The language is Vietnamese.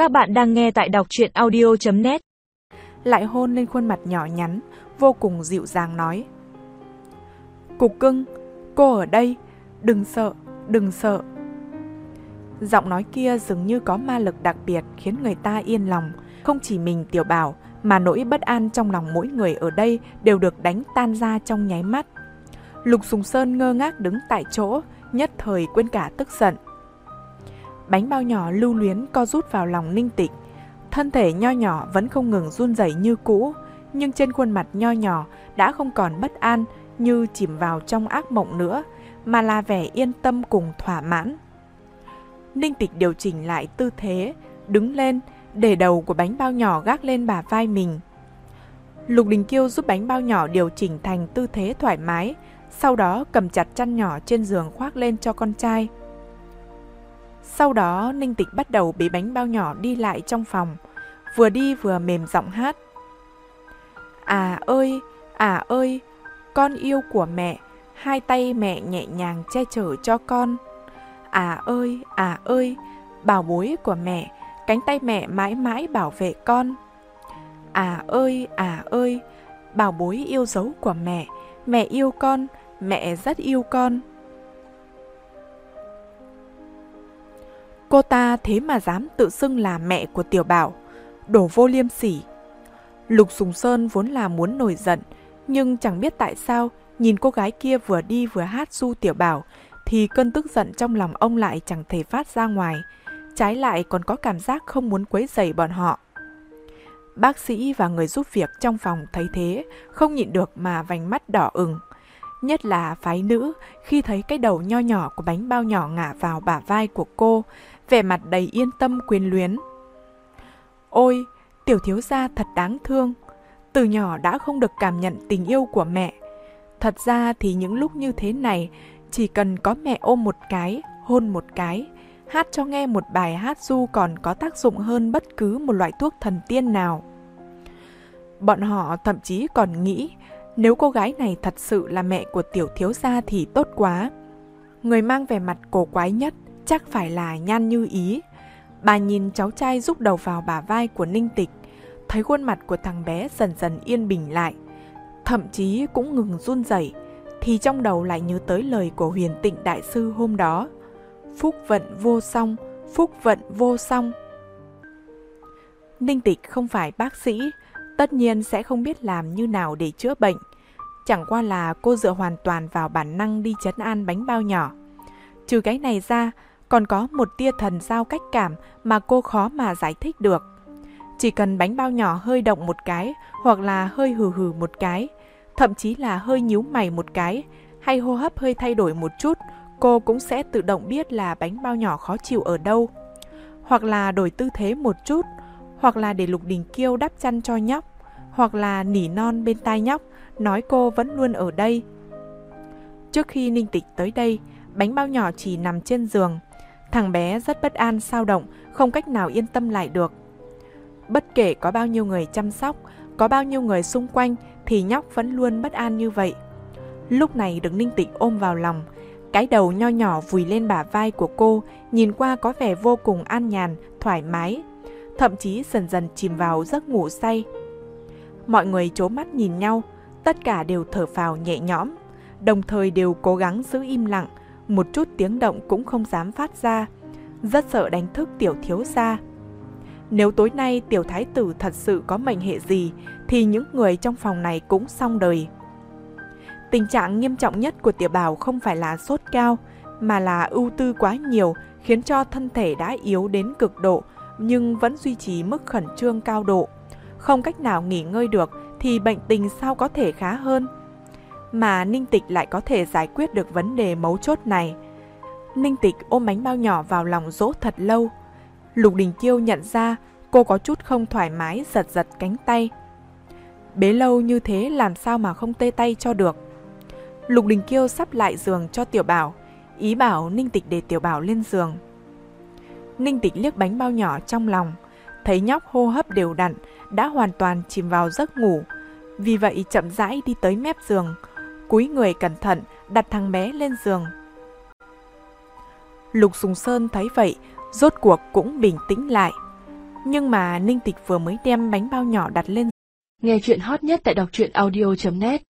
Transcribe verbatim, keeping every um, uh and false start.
Các bạn đang nghe tại đọc truyện audio chấm net. Lại hôn lên khuôn mặt nhỏ nhắn, vô cùng dịu dàng nói: Cục cưng, cô ở đây, đừng sợ, đừng sợ. Giọng nói kia dường như có ma lực đặc biệt khiến người ta yên lòng. Không chỉ mình Tiểu Bảo mà nỗi bất an trong lòng mỗi người ở đây đều được đánh tan ra trong nháy mắt. Lục Sùng Sơn ngơ ngác đứng tại chỗ, nhất thời quên cả tức giận. Bánh bao nhỏ lưu luyến co rút vào lòng Ninh Tịch. Thân thể nho nhỏ vẫn không ngừng run rẩy như cũ, nhưng trên khuôn mặt nho nhỏ đã không còn bất an như chìm vào trong ác mộng nữa, mà là vẻ yên tâm cùng thỏa mãn. Ninh Tịch điều chỉnh lại tư thế, đứng lên, để đầu của bánh bao nhỏ gác lên bả vai mình. Lục Đình Kiêu giúp bánh bao nhỏ điều chỉnh thành tư thế thoải mái, sau đó cầm chặt chăn nhỏ trên giường khoác lên cho con trai. Sau đó Ninh Tịch bắt đầu bế bánh bao nhỏ đi lại trong phòng, vừa đi vừa mềm giọng hát: À ơi, à ơi, con yêu của mẹ, hai tay mẹ nhẹ nhàng che chở cho con. À ơi, à ơi, bảo bối của mẹ, cánh tay mẹ mãi mãi bảo vệ con. À ơi, à ơi, bảo bối yêu dấu của mẹ, mẹ yêu con, mẹ rất yêu con. Cô ta thế mà dám tự xưng là mẹ của Tiểu Bảo, đổ vô liêm sỉ. Lục Sùng Sơn vốn là muốn nổi giận, nhưng chẳng biết tại sao nhìn cô gái kia vừa đi vừa hát ru Tiểu Bảo thì cơn tức giận trong lòng ông lại chẳng thể phát ra ngoài, trái lại còn có cảm giác không muốn quấy rầy bọn họ. Bác sĩ và người giúp việc trong phòng thấy thế, không nhịn được mà vành mắt đỏ ửng. Nhất là phái nữ khi thấy cái đầu nho nhỏ của bánh bao nhỏ ngả vào bả vai của cô, vẻ mặt đầy yên tâm quyến luyến. Ôi, tiểu thiếu gia thật đáng thương, từ nhỏ đã không được cảm nhận tình yêu của mẹ. Thật ra thì những lúc như thế này, chỉ cần có mẹ ôm một cái, hôn một cái, hát cho nghe một bài hát ru còn có tác dụng hơn bất cứ một loại thuốc thần tiên nào. Bọn họ thậm chí còn nghĩ, nếu cô gái này thật sự là mẹ của tiểu thiếu gia thì tốt quá. Người mang vẻ mặt cổ quái nhất chắc phải là Nhan Như Ý. Bà nhìn cháu trai rúc đầu vào bả vai của Ninh Tịch, thấy khuôn mặt của thằng bé dần dần yên bình lại, thậm chí cũng ngừng run rẩy, thì trong đầu lại nhớ tới lời của Huyền Tịnh đại sư hôm đó: phúc vận vô song, phúc vận vô song. Ninh Tịch không phải bác sĩ, tất nhiên sẽ không biết làm như nào để chữa bệnh. Chẳng qua là cô dựa hoàn toàn vào bản năng đi trấn an bánh bao nhỏ. Trừ cái này ra, còn có một tia thần giao cách cảm mà cô khó mà giải thích được. Chỉ cần bánh bao nhỏ hơi động một cái, hoặc là hơi hừ hừ một cái, thậm chí là hơi nhíu mày một cái, hay hô hấp hơi thay đổi một chút, cô cũng sẽ tự động biết là bánh bao nhỏ khó chịu ở đâu. Hoặc là đổi tư thế một chút, hoặc là để Lục Đình Kiêu đắp chăn cho nhóc, hoặc là nỉ non bên tai nhóc, nói cô vẫn luôn ở đây. Trước khi Ninh Tịch tới đây, bánh bao nhỏ chỉ nằm trên giường. Thằng bé rất bất an xao động, không cách nào yên tâm lại được. Bất kể có bao nhiêu người chăm sóc, có bao nhiêu người xung quanh, thì nhóc vẫn luôn bất an như vậy. Lúc này được Ninh Tịch ôm vào lòng, cái đầu nho nhỏ vùi lên bả vai của cô, nhìn qua có vẻ vô cùng an nhàn, thoải mái, thậm chí dần dần chìm vào giấc ngủ say. Mọi người trố mắt nhìn nhau, tất cả đều thở phào nhẹ nhõm, đồng thời đều cố gắng giữ im lặng, một chút tiếng động cũng không dám phát ra, rất sợ đánh thức tiểu thiếu gia. Nếu tối nay tiểu thái tử thật sự có mệnh hệ gì, thì những người trong phòng này cũng xong đời. Tình trạng nghiêm trọng nhất của Tiểu Bảo không phải là sốt cao, mà là ưu tư quá nhiều, khiến cho thân thể đã yếu đến cực độ, nhưng vẫn duy trì mức khẩn trương cao độ. Không cách nào nghỉ ngơi được thì bệnh tình sao có thể khá hơn. Mà Ninh Tịch lại có thể giải quyết được vấn đề mấu chốt này. Ninh Tịch ôm bánh bao nhỏ vào lòng dỗ thật lâu. Lục Đình Kiêu nhận ra cô có chút không thoải mái, giật giật cánh tay. Bế lâu như thế làm sao mà không tê tay cho được. Lục Đình Kiêu sắp lại giường cho Tiểu Bảo, ý bảo Ninh Tịch để Tiểu Bảo lên giường. Ninh Tịch liếc bánh bao nhỏ trong lòng, thấy nhóc hô hấp đều đặn, đã hoàn toàn chìm vào giấc ngủ. Vì vậy chậm rãi đi tới mép giường, cúi người cẩn thận đặt thằng bé lên giường. Lục Sùng Sơn thấy vậy, rốt cuộc cũng bình tĩnh lại. Nhưng mà Ninh Tịch vừa mới đem bánh bao nhỏ đặt lên. Nghe chuyện hot nhất tại đọc truyện audio chấm net